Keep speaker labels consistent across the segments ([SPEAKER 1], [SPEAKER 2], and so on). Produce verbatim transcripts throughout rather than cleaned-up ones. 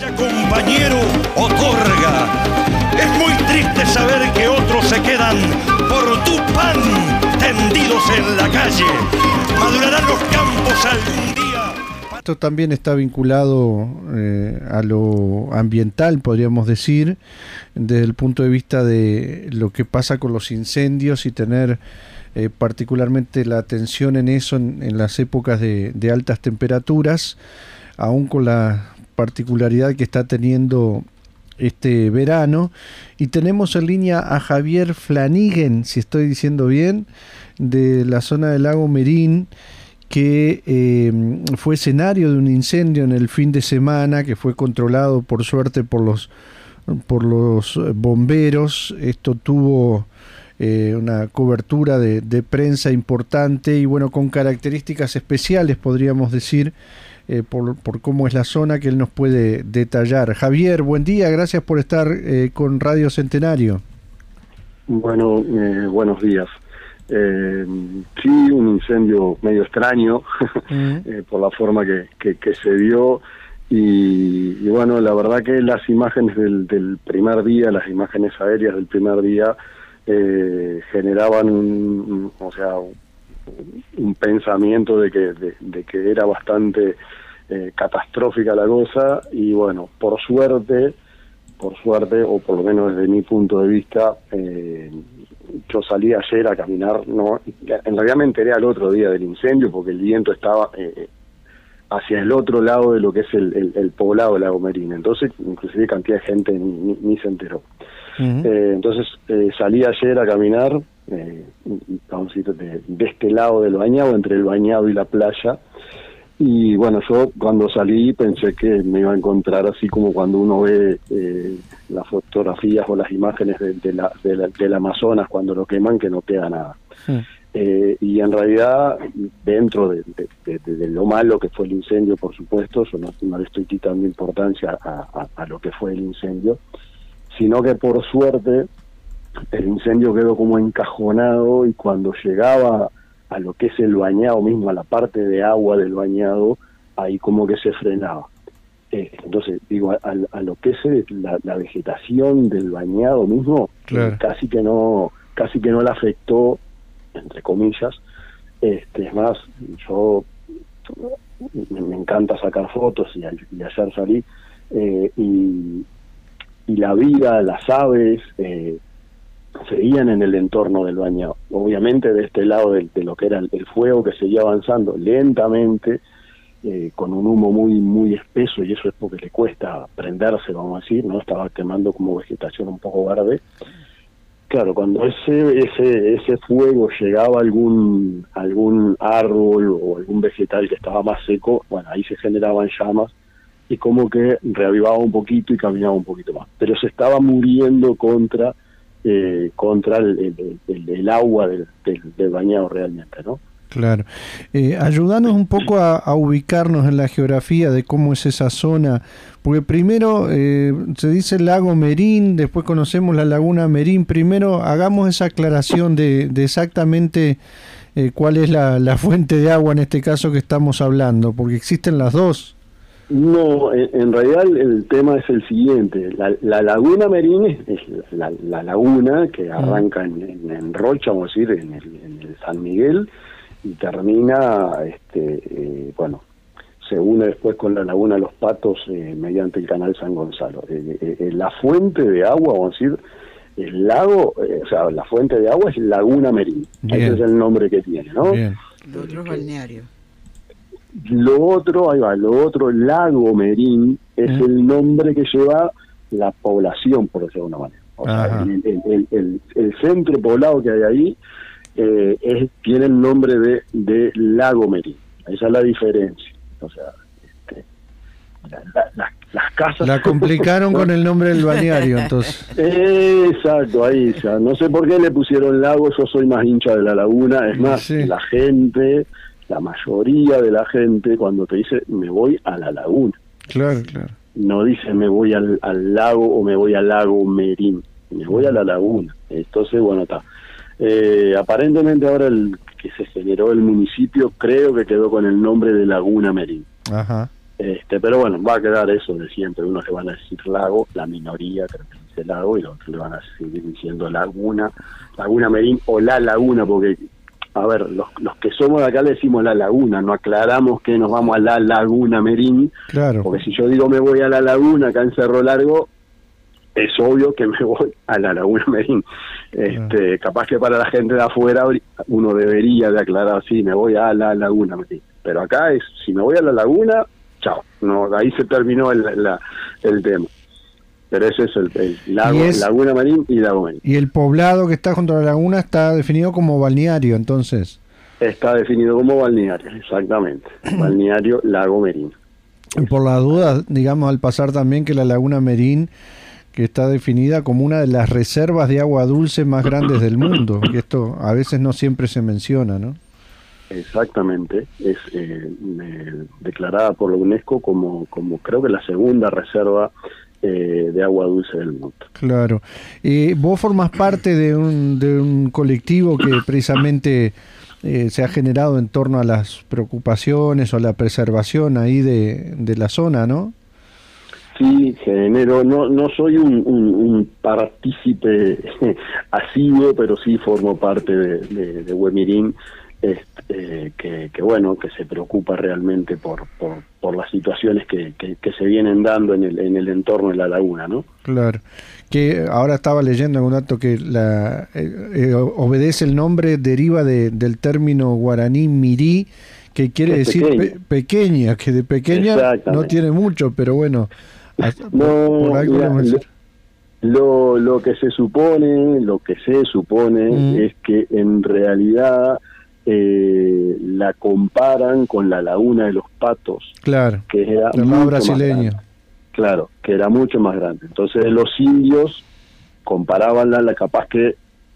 [SPEAKER 1] Compañero, otorga. Es muy triste saber que otros se quedan por tu pan tendidos en la calle. Madurarán los campos algún día.
[SPEAKER 2] Esto también está vinculado eh, a lo ambiental, podríamos decir, desde el punto de vista de lo que pasa con los incendios y tener eh, particularmente la atención en eso en, en las épocas de, de altas temperaturas, aún con la particularidad que está teniendo este verano. Y tenemos en línea a Javier Flanigen, si estoy diciendo bien, de la zona del lago Merín, que eh, fue escenario de un incendio en el fin de semana, que fue controlado por suerte por los, por los bomberos. Esto tuvo eh, una cobertura de, de prensa importante y bueno, con características especiales, podríamos decir, Eh, por, por cómo es la zona, que él nos puede detallar. Javier, buen día, gracias por estar eh, con Radio Centenario.
[SPEAKER 3] Bueno, eh, buenos días. Eh, sí, un incendio medio extraño mm. eh, por la forma que, que, que se dio y, y bueno, la verdad que las imágenes del, del primer día, las imágenes aéreas del primer día eh, generaban un, o sea, un pensamiento de que, de, de que era bastante eh, catastrófica la cosa y bueno, por suerte, por suerte, o por lo menos desde mi punto de vista, eh, yo salí ayer a caminar, no, en realidad me enteré al otro día del incendio porque el viento estaba eh, hacia el otro lado de lo que es el, el, el poblado de Lago Merín, entonces inclusive cantidad de gente ni, ni, ni se enteró. Uh-huh. eh, entonces eh, salí ayer a caminar eh, de, de este lado del bañado, entre el bañado y la playa, y bueno, yo cuando salí pensé que me iba a encontrar así como cuando uno ve eh, las fotografías o las imágenes de, de la, de la, del Amazonas cuando lo queman, que no queda nada. Sí. Eh, y en realidad, dentro de, de, de, de lo malo que fue el incendio, por supuesto, yo no, no le estoy quitando importancia a, a, a lo que fue el incendio, sino que por suerte el incendio quedó como encajonado y cuando llegaba a lo que es el bañado mismo, a la parte de agua del bañado, ahí como que se frenaba. Eh, entonces, digo, a, a lo que es la, la vegetación del bañado mismo, claro. eh, casi que no casi que no la afectó, entre comillas. Este, es más, yo me, me encanta sacar fotos y, y ayer salí, eh, y, y la vida, las aves, eh, seguían en el entorno del bañado. Obviamente de este lado de, de lo que era el, el fuego, que seguía avanzando lentamente, eh, con un humo muy muy espeso, y eso es porque le cuesta prenderse, vamos a decir, no estaba quemando como vegetación un poco verde. Claro, cuando ese ese ese fuego llegaba a algún algún árbol o algún vegetal que estaba más seco, bueno, ahí se generaban llamas y como que reavivaba un poquito y caminaba un poquito más, pero se estaba muriendo contra Eh, contra el, el, el, el agua del, del, del bañado realmente, ¿no?
[SPEAKER 2] Claro. Eh, ayúdanos un poco a, a ubicarnos en la geografía de cómo es esa zona, porque primero eh, se dice el lago Merín, después conocemos la laguna Merín. Primero hagamos esa aclaración de, de exactamente eh, cuál es la, la fuente de agua en este caso que estamos hablando, porque existen las dos.
[SPEAKER 3] No, en, en realidad el, el tema es el siguiente. La, la laguna Merín es, es la, la laguna que arranca en, en, en Rocha, vamos a decir, en el, en el San Miguel, y termina, este, eh, bueno, se une después con la laguna Los Patos eh, mediante el canal San Gonzalo. Eh, eh, la fuente de agua, vamos a decir, el lago, eh, o sea, la fuente de agua es Laguna Merín. Bien. Ese es el nombre que tiene, ¿no?
[SPEAKER 4] Bien. Lo otro es balneario.
[SPEAKER 3] Lo otro, ahí va, lo otro, Lago Merín, es ¿Mm? el nombre que lleva la población, por decirlo de alguna manera. O Ajá. sea, el, el, el, el centro poblado que hay ahí eh, es, tiene el nombre de, de Lago Merín. Esa es la diferencia. O sea, este, la, la, la, las casas...
[SPEAKER 2] La complicaron con el nombre del balneario, entonces.
[SPEAKER 3] Exacto, ahí ya. No sé por qué le pusieron lago, yo soy más hincha de la laguna. Es más, sí. la gente... La mayoría de la gente cuando te dice me voy a la laguna.
[SPEAKER 2] Claro, claro.
[SPEAKER 3] No dice me voy al, al lago o me voy al lago Merín. Me voy a la laguna. Entonces, bueno, está. Eh, aparentemente ahora el que se generó el municipio creo que quedó con el nombre de Laguna Merín.
[SPEAKER 2] Ajá.
[SPEAKER 3] Este, pero bueno, va a quedar eso de siempre. Unos le van a decir lago, la minoría creo que dice lago, y los otros le van a seguir diciendo laguna, Laguna Merín o la laguna, porque, a ver, los, los que somos de acá le decimos la laguna, no aclaramos que nos vamos a la Laguna Merín,
[SPEAKER 2] claro.
[SPEAKER 3] Porque si yo digo me voy a la laguna acá en Cerro Largo, es obvio que me voy a la Laguna Merín. Este, ah. Capaz que para la gente de afuera uno debería de aclarar, sí, me voy a la Laguna Merín. Pero acá es, si me voy a la laguna, chao. No, ahí se terminó el, la, el tema. Pero ese es el, el lago, es, Laguna Merín y Lago Merín.
[SPEAKER 2] Y el poblado que está junto a la laguna está definido como balneario, entonces.
[SPEAKER 3] Está definido como balneario, exactamente. Balneario Lago Merín.
[SPEAKER 2] Y por la duda, digamos, al pasar también que la Laguna Merín, que está definida como una de las reservas de agua dulce más grandes del mundo, que esto a veces no siempre se menciona, ¿no?
[SPEAKER 3] Exactamente, es eh, eh, declarada por la UNESCO como, como creo que la segunda reserva eh, de agua dulce del mundo.
[SPEAKER 2] Claro. Eh, vos formás parte de un, de un colectivo que precisamente eh, se ha generado en torno a las preocupaciones o a la preservación ahí de, de la zona, ¿no?
[SPEAKER 3] Sí, genero, no no soy un, un, un partícipe asiduo, pero sí formo parte de, de, de Huemirín, este, que, que bueno, que se preocupa realmente por, por, por las situaciones que, que, que se vienen dando en el, en el entorno de la laguna, ¿no?
[SPEAKER 2] Claro, que ahora estaba leyendo en un dato que la eh, eh, obedece el nombre, deriva de, del término guaraní mirí, que quiere es decir pequeña. Pe pequeña, que de pequeña no tiene mucho, pero bueno, hasta,
[SPEAKER 3] no,
[SPEAKER 2] por, por algo
[SPEAKER 3] mira,
[SPEAKER 2] lo,
[SPEAKER 3] lo, lo que se supone, lo que se supone mm. es que en realidad eh, la comparan con la Laguna de los Patos,
[SPEAKER 2] claro,
[SPEAKER 3] que era
[SPEAKER 2] la
[SPEAKER 3] mucho
[SPEAKER 2] brasileña.
[SPEAKER 3] Más claro, que era mucho más grande. Entonces los indios comparaban la, la capaz que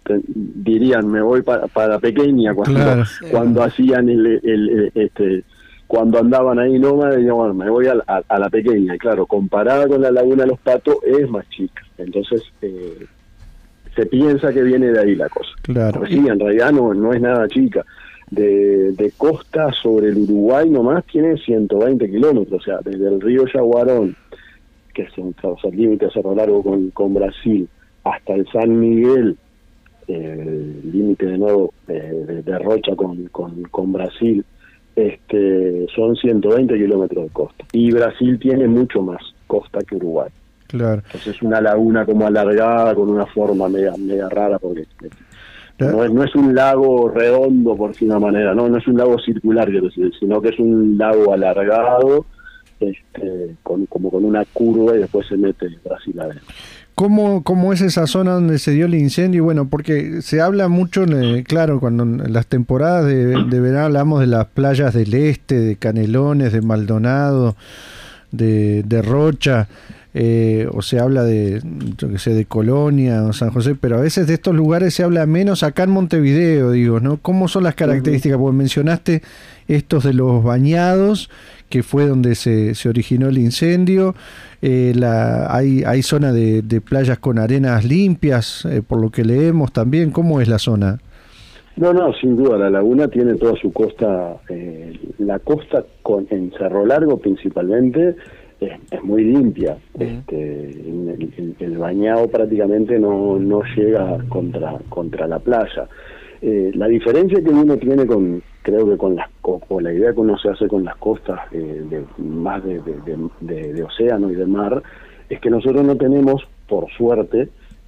[SPEAKER 3] dirían me voy para, para pequeña cuando
[SPEAKER 2] claro.
[SPEAKER 3] cuando hacían el, el, el este cuando andaban ahí nómadas, dirían bueno, me voy a, a, a la pequeña, y claro, comparada con la Laguna de los Patos es más chica, entonces eh, se piensa que viene de ahí la cosa.
[SPEAKER 2] Claro.
[SPEAKER 3] Porque sí, en realidad no, no es nada chica. De, de costa sobre el Uruguay nomás tiene ciento veinte kilómetros, o sea, desde el río Yaguarón, que es un, o sea, el límite de Cerro Largo con, con Brasil, hasta el San Miguel, eh, el límite de nuevo eh, de, de Rocha con, con, con Brasil, este son ciento veinte kilómetros de costa. Y Brasil tiene mucho más costa que Uruguay.
[SPEAKER 2] Claro.
[SPEAKER 3] Entonces es una laguna como alargada, con una forma media, media rara, porque no es, no es un lago redondo, por decir una manera, no no es un lago circular, quiero decir, sino que es un lago alargado, este, con, como con una curva, y después se mete Brasil adentro.
[SPEAKER 2] ¿Cómo, ¿Cómo es esa zona donde se dio el incendio? Bueno, porque se habla mucho, eh, claro, cuando en las temporadas de, de verano hablamos de las playas del este, de Canelones, de Maldonado, de, de Rocha, eh, o se habla de, yo qué sé, de Colonia o San José, pero a veces de estos lugares se habla menos acá en Montevideo, digo, ¿no? ¿Cómo son las características? Porque mencionaste estos de los bañados, que fue donde se, se originó el incendio. Eh, la, hay, hay zona de, de playas con arenas limpias, eh, por lo que leemos también. ¿Cómo es la zona?
[SPEAKER 3] No, no, sin duda, la laguna tiene toda su costa, eh, la costa con, en Cerro Largo principalmente, es, es muy limpia. Uh-huh. este, el, el, el bañado prácticamente no, no llega contra, contra la playa. Eh, la diferencia que uno tiene con, creo que con las o la idea que uno se hace con las costas eh, de, más de, de, de, de, de océano y de mar, es que nosotros no tenemos, por suerte,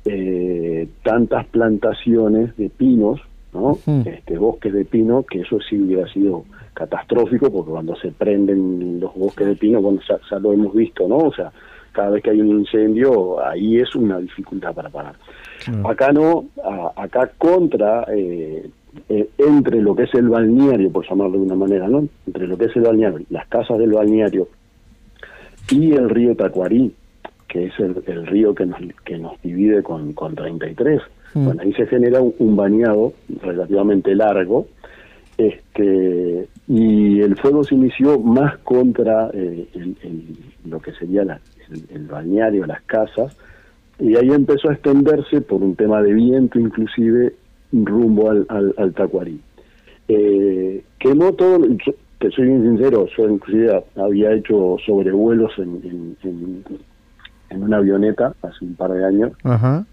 [SPEAKER 3] eh, tantas plantaciones de pinos, ¿no? Uh-huh. Este, bosques de pino, que eso sí hubiera sido catastrófico, porque cuando se prenden los bosques de pino, bueno, ya, ya lo hemos visto, ¿no? O sea, cada vez que hay un incendio, ahí es una dificultad para parar. Uh-huh. Acá no, a, acá contra, eh, eh, entre lo que es el balneario, por llamarlo de una manera, ¿no? Entre lo que es el balneario, las casas del balneario y el río Tacuarí, que es el, el río que nos, que nos divide con, con treinta y tres. Mm. Bueno, ahí se genera un, un bañado relativamente largo, este y el fuego se inició más contra eh, el, el, lo que sería la, el, el balneario, las casas, y ahí empezó a extenderse por un tema de viento, inclusive rumbo al, al, al Tacuarí. Eh, quemó todo, te soy bien sincero, yo inclusive había hecho sobrevuelos en, en, en, en una avioneta hace un par de años.
[SPEAKER 2] Ajá.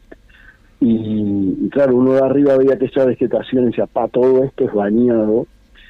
[SPEAKER 3] Y, y claro, uno de arriba veía aquella vegetación y decía, pa, todo esto es bañado,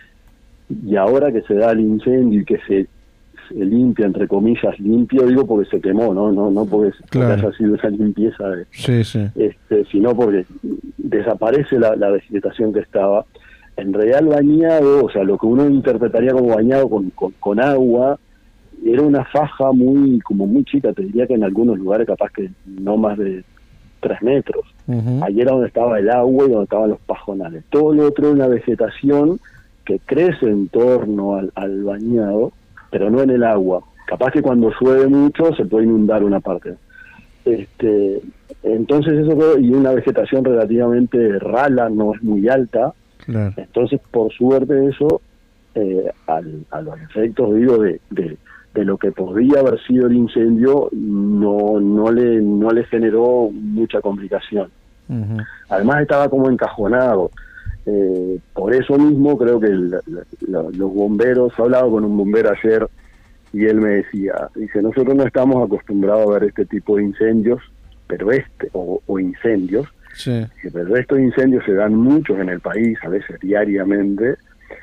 [SPEAKER 3] y ahora que se da el incendio y que se, se limpia, entre comillas, limpio, digo porque se quemó, no no no porque,
[SPEAKER 2] claro.
[SPEAKER 3] porque haya sido esa limpieza, de,
[SPEAKER 2] sí, sí.
[SPEAKER 3] Este, sino porque desaparece la, la vegetación que estaba. En realidad el bañado, o sea, lo que uno interpretaría como bañado con, con, con agua, era una faja muy como muy chica, te diría que en algunos lugares capaz que no más de tres metros. Uh-huh. Ahí era donde estaba el agua y donde estaban los pajonales. Todo lo otro es una vegetación que crece en torno al, al bañado, pero no en el agua. Capaz que cuando llueve mucho se puede inundar una parte. Este, entonces eso fue, y una vegetación relativamente rala, no es muy alta. Claro. Entonces, por suerte eso, eh, al, a los efectos, digo, de, de, de lo que podría haber sido el incendio, no no le no le generó mucha complicación. Uh-huh. Además estaba como encajonado. Eh, por eso mismo creo que el, la, la, los bomberos, he hablado con un bombero ayer y él me decía, dice, nosotros no estamos acostumbrados a ver este tipo de incendios, pero este, o, o incendios, sí. Pero estos incendios se dan muchos en el país, a veces diariamente,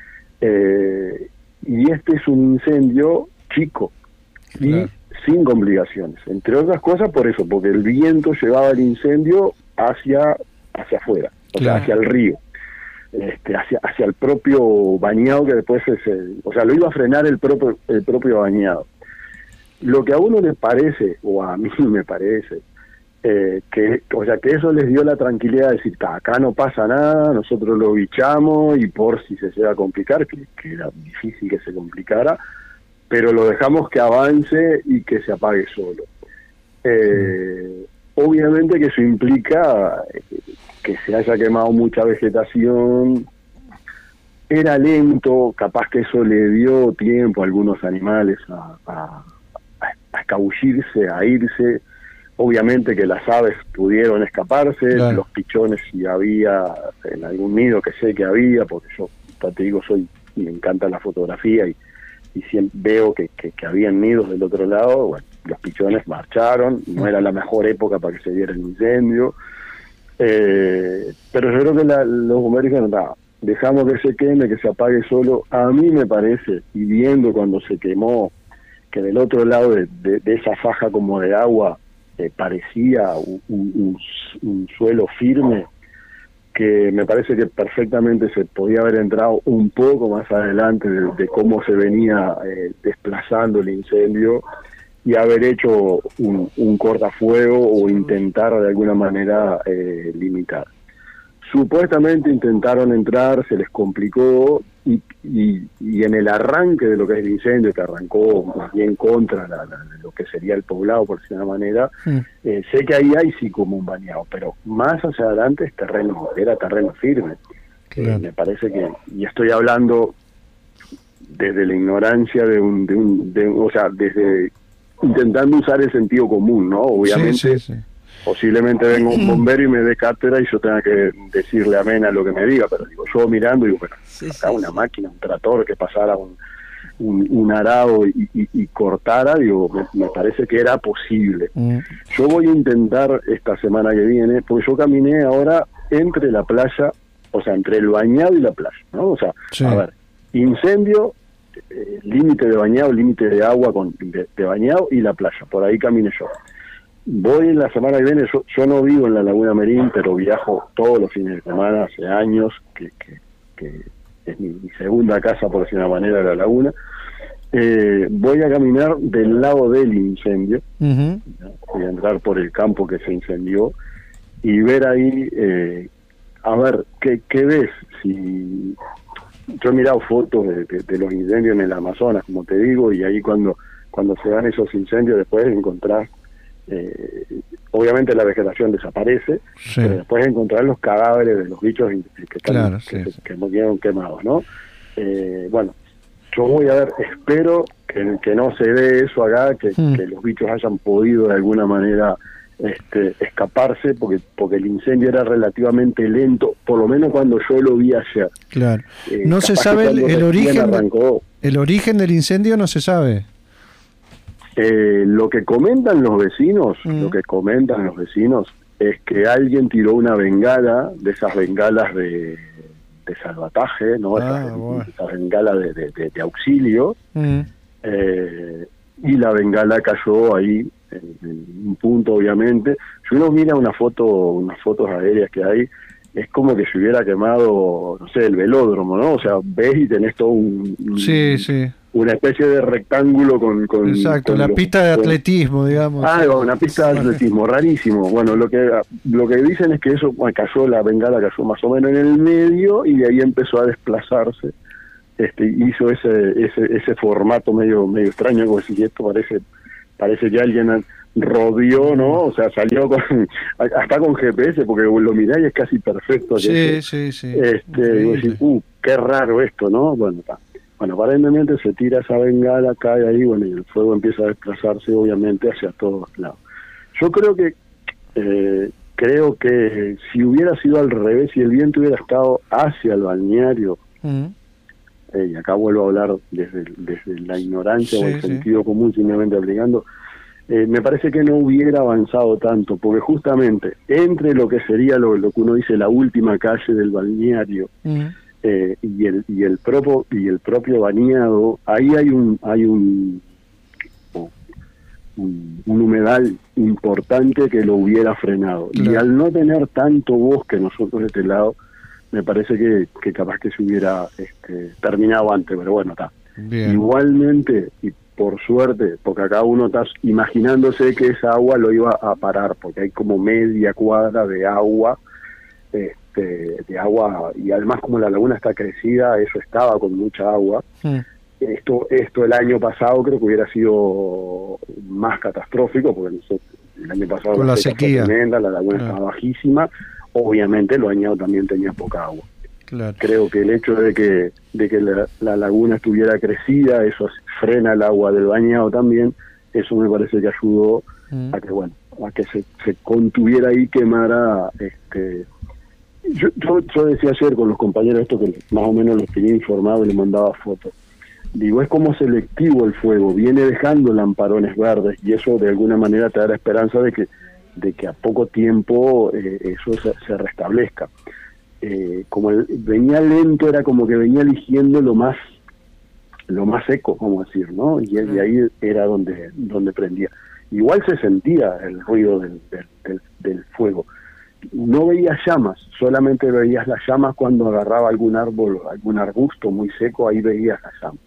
[SPEAKER 3] eh, y este es un incendio chico y claro. sin complicaciones, entre otras cosas por eso, porque el viento llevaba el incendio hacia hacia afuera, o claro. sea, hacia el río. Este, hacia hacia el propio bañado que después es el, o sea, lo iba a frenar el propio el propio bañado. Lo que a uno le parece, o a mí me parece, eh, que o sea que eso les dio la tranquilidad de decir, acá no pasa nada, nosotros lo bichamos y por si se llega a complicar, que, que era difícil que se complicara, pero lo dejamos que avance y que se apague solo. Eh, obviamente que eso implica que se haya quemado mucha vegetación, era lento, capaz que eso le dio tiempo a algunos animales a, a, a escabullirse, a irse, obviamente que las aves pudieron escaparse, claro. Los pichones si había en algún nido, que sé que había, porque yo te digo, soy me encanta la fotografía y, y siempre veo que, que, que habían nidos del otro lado, bueno, los pichones marcharon, no era la mejor época para que se diera el incendio. Eh, pero yo creo que la, los bomberos dijeron, no, dejamos que se queme, que se apague solo. A mí me parece, y viendo cuando se quemó, que del otro lado de, de, de esa faja como de agua eh, parecía un, un, un suelo firme, que me parece que perfectamente se podía haber entrado un poco más adelante de, de cómo se venía eh, desplazando el incendio, y haber hecho un, un cortafuego o intentar de alguna manera eh, limitar. Supuestamente intentaron entrar, se les complicó, y, y, y en el arranque de lo que es el incendio, que arrancó más bien contra la, la, lo que sería el poblado, por decirlo de una manera, sí. eh, sé que ahí hay sí como un bañado, pero más hacia adelante es terreno, era terreno firme. Claro. Eh, me parece que, y estoy hablando desde la ignorancia de un, de un, de, o sea, desde intentando usar el sentido común, ¿no? Obviamente, sí, sí, sí. Posiblemente venga un bombero y me dé cátedra y yo tenga que decirle amén a lo que me diga, pero digo, yo mirando digo, bueno, sí, acá sí, una sí. máquina, un tractor que pasara un, un, un arado y, y, y cortara, digo, me, me parece que era posible. Mm. Yo voy a intentar esta semana que viene, porque yo caminé ahora entre la playa, o sea, entre el bañado y la playa, ¿no? O sea, sí. a ver, incendio, Eh, límite de bañado, límite de agua con de, de bañado y la playa, por ahí caminé yo. Voy la semana que viene, yo, yo no vivo en la Laguna Merín, pero viajo todos los fines de semana, hace años, que, que, que es mi, mi segunda casa, por decir una manera, la Laguna. Eh, voy a caminar del lado del incendio, uh-huh. voy a entrar por el campo que se incendió y ver ahí, eh, a ver, ¿qué, qué ves? Si... Yo he mirado fotos de, de, de los incendios en el Amazonas, como te digo, y ahí cuando cuando se dan esos incendios después encontrar, eh, obviamente la vegetación desaparece, sí. pero después encontrar los cadáveres de los bichos que, están, claro, que, sí, sí. que no quedaron quemados, ¿no? Eh, bueno, yo voy a ver, espero que, que no se dé eso acá, que, mm. que los bichos hayan podido de alguna manera este, escaparse porque porque el incendio era relativamente lento, por lo menos cuando yo lo vi ayer.
[SPEAKER 2] Claro.
[SPEAKER 3] Eh,
[SPEAKER 2] no se sabe el, el origen
[SPEAKER 3] arrancó,
[SPEAKER 2] el origen del incendio, no se sabe.
[SPEAKER 3] Eh, lo que comentan los vecinos, mm. lo que comentan los vecinos es que alguien tiró una bengala, de esas bengalas de, de salvataje, ¿no?
[SPEAKER 2] Ah,
[SPEAKER 3] esas,
[SPEAKER 2] bueno.
[SPEAKER 3] esas bengalas de, de, de, de auxilio, mm. eh, y la bengala cayó ahí en, en un punto, obviamente. Si uno mira una foto, unas fotos aéreas que hay, es como que se hubiera quemado, no sé, el velódromo, ¿no? O sea, ves y tenés todo un...
[SPEAKER 2] Sí, un, sí.
[SPEAKER 3] una especie de rectángulo con... con
[SPEAKER 2] Exacto,
[SPEAKER 3] con
[SPEAKER 2] la
[SPEAKER 3] los,
[SPEAKER 2] pista de
[SPEAKER 3] con,
[SPEAKER 2] atletismo, digamos.
[SPEAKER 3] Ah, una pista de atletismo, rarísimo. Bueno, lo que lo que dicen es que eso, bueno, cayó, la bengala cayó más o menos en el medio y de ahí empezó a desplazarse. Este, hizo ese ese ese formato medio medio extraño, como si esto parece parece que alguien rodeó, ¿no? O sea, salió con hasta con G P S, porque lo mirá y es casi perfecto.
[SPEAKER 2] Sí,
[SPEAKER 3] que
[SPEAKER 2] sí, sí.
[SPEAKER 3] Este, y decís, uh, qué raro esto, ¿no? Bueno, está. Bueno, aparentemente se tira esa bengala, cae ahí, bueno, y el fuego empieza a desplazarse, obviamente, hacia todos lados. Yo creo que eh, creo que si hubiera sido al revés, si el viento hubiera estado hacia el balneario, mm. eh, y acá vuelvo a hablar desde, desde la ignorancia sí, o el sí. sentido común, simplemente aplicando, eh, me parece que no hubiera avanzado tanto, porque justamente entre lo que sería lo, lo que uno dice la última calle del balneario, mm. Eh, y el y el propio y el propio bañado, ahí hay un hay un un, un humedal importante que lo hubiera frenado. Claro. Y al no tener tanto bosque nosotros de este lado, me parece que, que capaz que se hubiera este, terminado antes, pero bueno, está. Igualmente, y por suerte, porque acá uno está imaginándose que esa agua lo iba a parar, porque hay como media cuadra de agua, eh, De, de agua, y además como la laguna está crecida, eso estaba con mucha agua. Sí. Esto esto el año pasado creo que hubiera sido más catastrófico, porque el año pasado
[SPEAKER 2] con la sequía
[SPEAKER 3] tremenda, la laguna claro. estaba bajísima, obviamente el bañado también tenía poca agua.
[SPEAKER 2] Claro.
[SPEAKER 3] Creo que el hecho de que de que la, la laguna estuviera crecida, eso frena el agua del bañado también, eso me parece que ayudó mm. a que bueno a que se, se contuviera y quemara este Yo, yo, yo decía ayer con los compañeros esto, que más o menos los tenía informado y les mandaba fotos. Digo, es como selectivo el fuego, viene dejando lamparones verdes y eso de alguna manera te da la esperanza de que de que a poco tiempo eh, eso se, se restablezca. Eh, como el, venía lento, era como que venía eligiendo lo más lo más seco, vamos a decir, ¿no? Y, y ahí era donde donde prendía. Igual se sentía el ruido del, del, del, del fuego. No veías llamas, solamente veías las llamas cuando agarraba algún árbol, algún arbusto muy seco, ahí veías las llamas.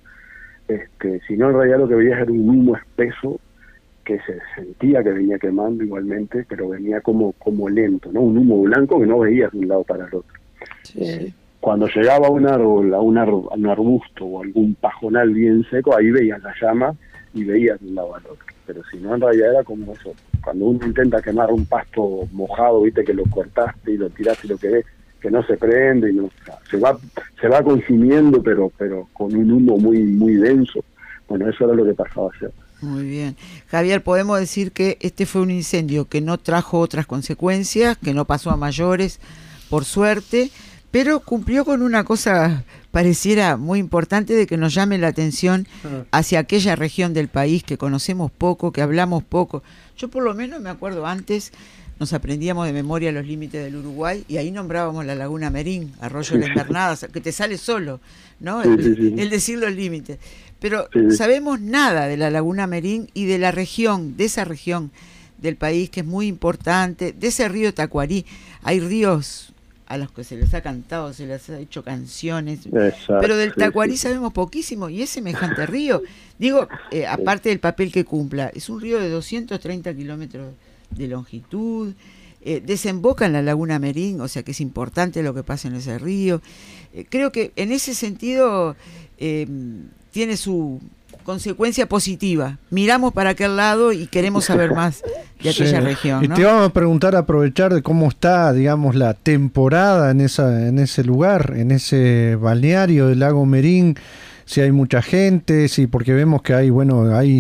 [SPEAKER 3] Este, si no, en realidad lo que veías era un humo espeso que se sentía que venía quemando igualmente, pero venía como como lento, ¿no? Un humo blanco que no veías de un lado para el otro. Sí, eh, sí. Cuando llegaba a un árbol, a un, ar- a un arbusto o algún pajonal bien seco, ahí veías las llamas y veías de un lado al otro. Pero si no, en realidad era como eso. Cuando uno intenta quemar un pasto mojado, viste que lo cortaste y lo tiraste y lo que ves, que no se prende y no, o sea, se va se va consumiendo, pero pero con un humo muy muy denso. Bueno, eso era lo que pasaba ayer.
[SPEAKER 4] Muy bien. Javier, podemos decir que este fue un incendio que no trajo otras consecuencias, que no pasó a mayores, por suerte, pero cumplió con una cosa pareciera muy importante, de que nos llame la atención hacia aquella región del país que conocemos poco, que hablamos poco. Yo por lo menos me acuerdo antes, nos aprendíamos de memoria los límites del Uruguay y ahí nombrábamos la Laguna Merín, Arroyo de las Invernadas, que te sale solo, ¿no? El, sí, sí, sí. el decir los límites. Pero sí, sí. sabemos nada de la Laguna Merín y de la región, de esa región del país que es muy importante, de ese río Tacuarí. Hay ríos a los que se les ha cantado, se les ha hecho canciones, exacto, pero del Tacuarí sí, sí. sabemos poquísimo, y es semejante río. Digo, eh, aparte del papel que cumpla, es un río de doscientos treinta kilómetros de longitud, eh, desemboca en la Laguna Merín, o sea que es importante lo que pasa en ese río. Eh, creo que en ese sentido eh, tiene su consecuencia positiva. Miramos para aquel lado y queremos saber más de aquella sí. región, ¿no?
[SPEAKER 2] Y te vamos a preguntar, a aprovechar de cómo está, digamos, la temporada en esa en ese lugar, en ese balneario del lago Merín, si hay mucha gente, si porque vemos que hay, bueno, hay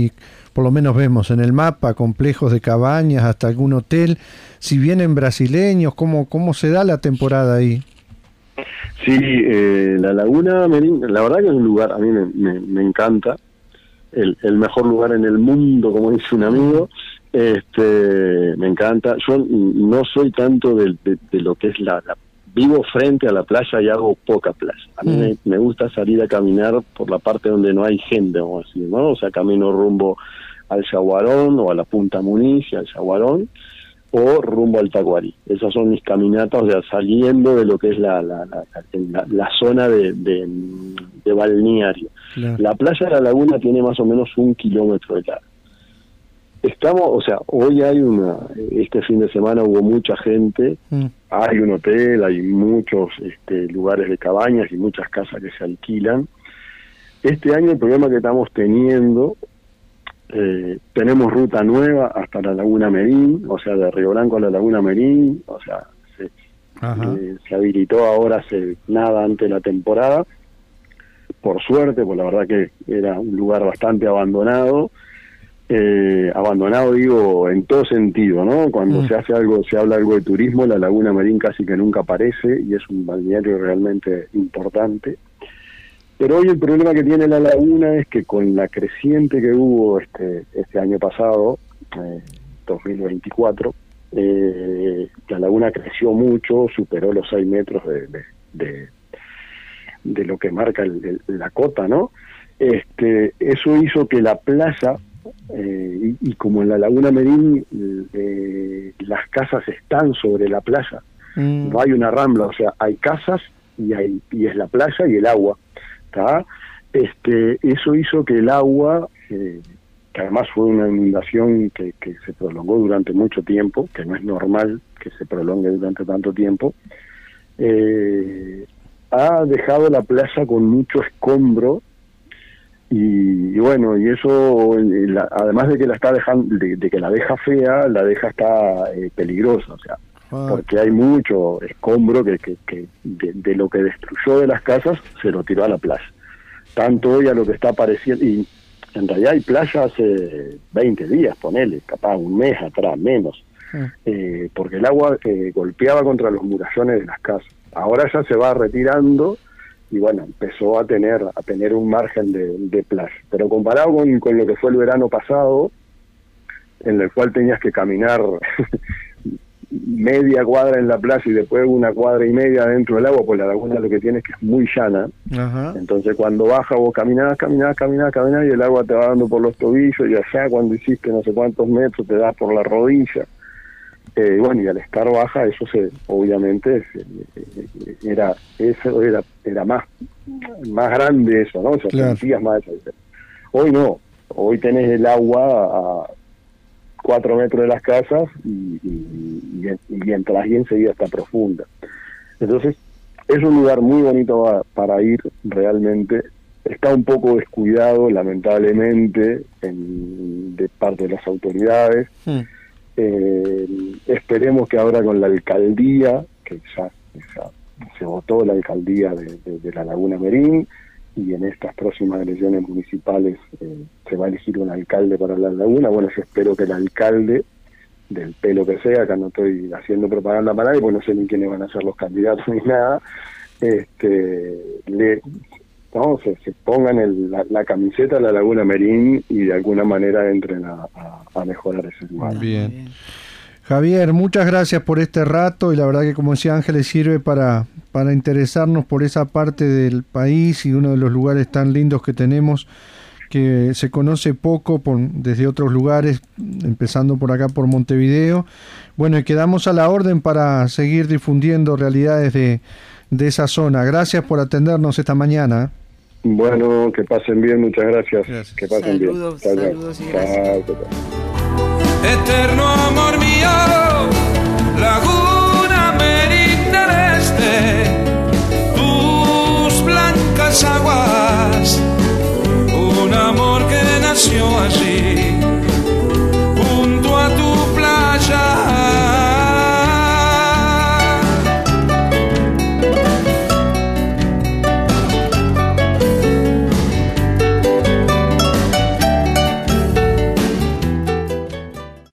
[SPEAKER 2] por lo menos vemos en el mapa, complejos de cabañas, hasta algún hotel. Si vienen brasileños, ¿cómo, cómo se da la temporada ahí?
[SPEAKER 3] Sí, eh, la Laguna Merín, la verdad que es un lugar, a mí me, me, me encanta, el, el mejor lugar en el mundo, como dice un amigo. Este, me encanta. Yo no soy tanto de, de, de lo que es la, la... Vivo frente a la playa y hago poca playa. A mí mm. me, me gusta salir a caminar por la parte donde no hay gente, vamos a decir, ¿no? O sea, camino rumbo al Yaguarón o a la Punta Muniz y al Yaguarón, o rumbo al Tacuarí. Esas son mis caminatas, o sea, saliendo de lo que es la, la, la, la, la zona de, de, de balneario. Claro. La playa de la Laguna tiene más o menos un kilómetro de largo. Estamos, o sea, hoy hay una, este fin de semana hubo mucha gente, mm. hay un hotel, hay muchos este, lugares de cabañas y muchas casas que se alquilan. Este año el problema que estamos teniendo, eh, tenemos ruta nueva hasta la Laguna Merín, o sea, de Río Blanco a la Laguna Merín, o sea, se, eh, se habilitó ahora hace nada antes de la temporada, por suerte, pues la verdad que era un lugar bastante abandonado. Eh, abandonado digo en todo sentido, ¿no? Cuando mm. se hace algo, se habla algo de turismo, la Laguna Merín casi que nunca aparece y es un balneario realmente importante. Pero hoy el problema que tiene la laguna es que con la creciente que hubo este este año pasado, eh, dos mil veinticuatro, eh, la laguna creció mucho, superó los seis metros de, de, de, de lo que marca el, el, la cota, ¿no? Este, eso hizo que la playa Eh, y, y como en la Laguna Merín eh, las casas están sobre la playa, mm. no hay una rambla, o sea, hay casas y hay y es la playa y el agua, ¿tá? Este, eso hizo que el agua, eh, que además fue una inundación que, que se prolongó durante mucho tiempo, que no es normal que se prolongue durante tanto tiempo, eh, ha dejado la playa con mucho escombro. Y, y bueno, y eso, la, además de que la está dejando, de, de que la deja fea, la deja está eh, peligrosa, o sea, ah. porque hay mucho escombro que, que, que de, de lo que destruyó de las casas se lo tiró a la playa. Tanto hoy a lo que está apareciendo, y en realidad hay playa hace veinte días, ponele, capaz un mes atrás, menos, ah. eh, porque el agua eh, golpeaba contra los murallones de las casas. Ahora ya se va retirando. Y bueno, empezó a tener a tener un margen de, de playa. Pero comparado con, con lo que fue el verano pasado, en el cual tenías que caminar media cuadra en la playa y después una cuadra y media dentro del agua, pues la laguna lo que tiene es que es muy llana. Ajá. Entonces cuando baja vos caminás, caminás, caminás, caminás y el agua te va dando por los tobillos, y allá cuando hiciste no sé cuántos metros te da por la rodilla. Eh, bueno, y al estar baja eso se obviamente se, era eso era era más más grande eso, ¿no? O sea, claro. sentías más eso. Hoy no, hoy tenés el agua a cuatro metros de las casas y, y, y, y entras y enseguida está profunda. Entonces es un lugar muy bonito para ir realmente. Está un poco descuidado lamentablemente en, de parte de las autoridades. Hmm. Eh, esperemos que ahora con la alcaldía, que ya, ya se votó la alcaldía de, de, de la Laguna Merín, y en estas próximas elecciones municipales eh, se va a elegir un alcalde para la laguna. Bueno, yo espero que el alcalde, del pelo que sea, acá no estoy haciendo propaganda para nadie, porque no sé ni quiénes van a ser los candidatos ni nada, este le no se, se pongan el, la, la camiseta de la Laguna Merín y de alguna manera entren a, a, a mejorar ese lugar.
[SPEAKER 2] Bien. Javier, muchas gracias por este rato, y la verdad que, como decía Ángeles, sirve para, para interesarnos por esa parte del país y uno de los lugares tan lindos que tenemos, que se conoce poco por, desde otros lugares, empezando por acá por Montevideo. Bueno, y quedamos a la orden para seguir difundiendo realidades de, de esa zona. Gracias por atendernos esta mañana.
[SPEAKER 3] Bueno, que pasen bien, muchas gracias. gracias. Que pasen
[SPEAKER 4] saludos,
[SPEAKER 3] bien.
[SPEAKER 4] Saludos, saludos y gracias.
[SPEAKER 5] Eterno amor mío.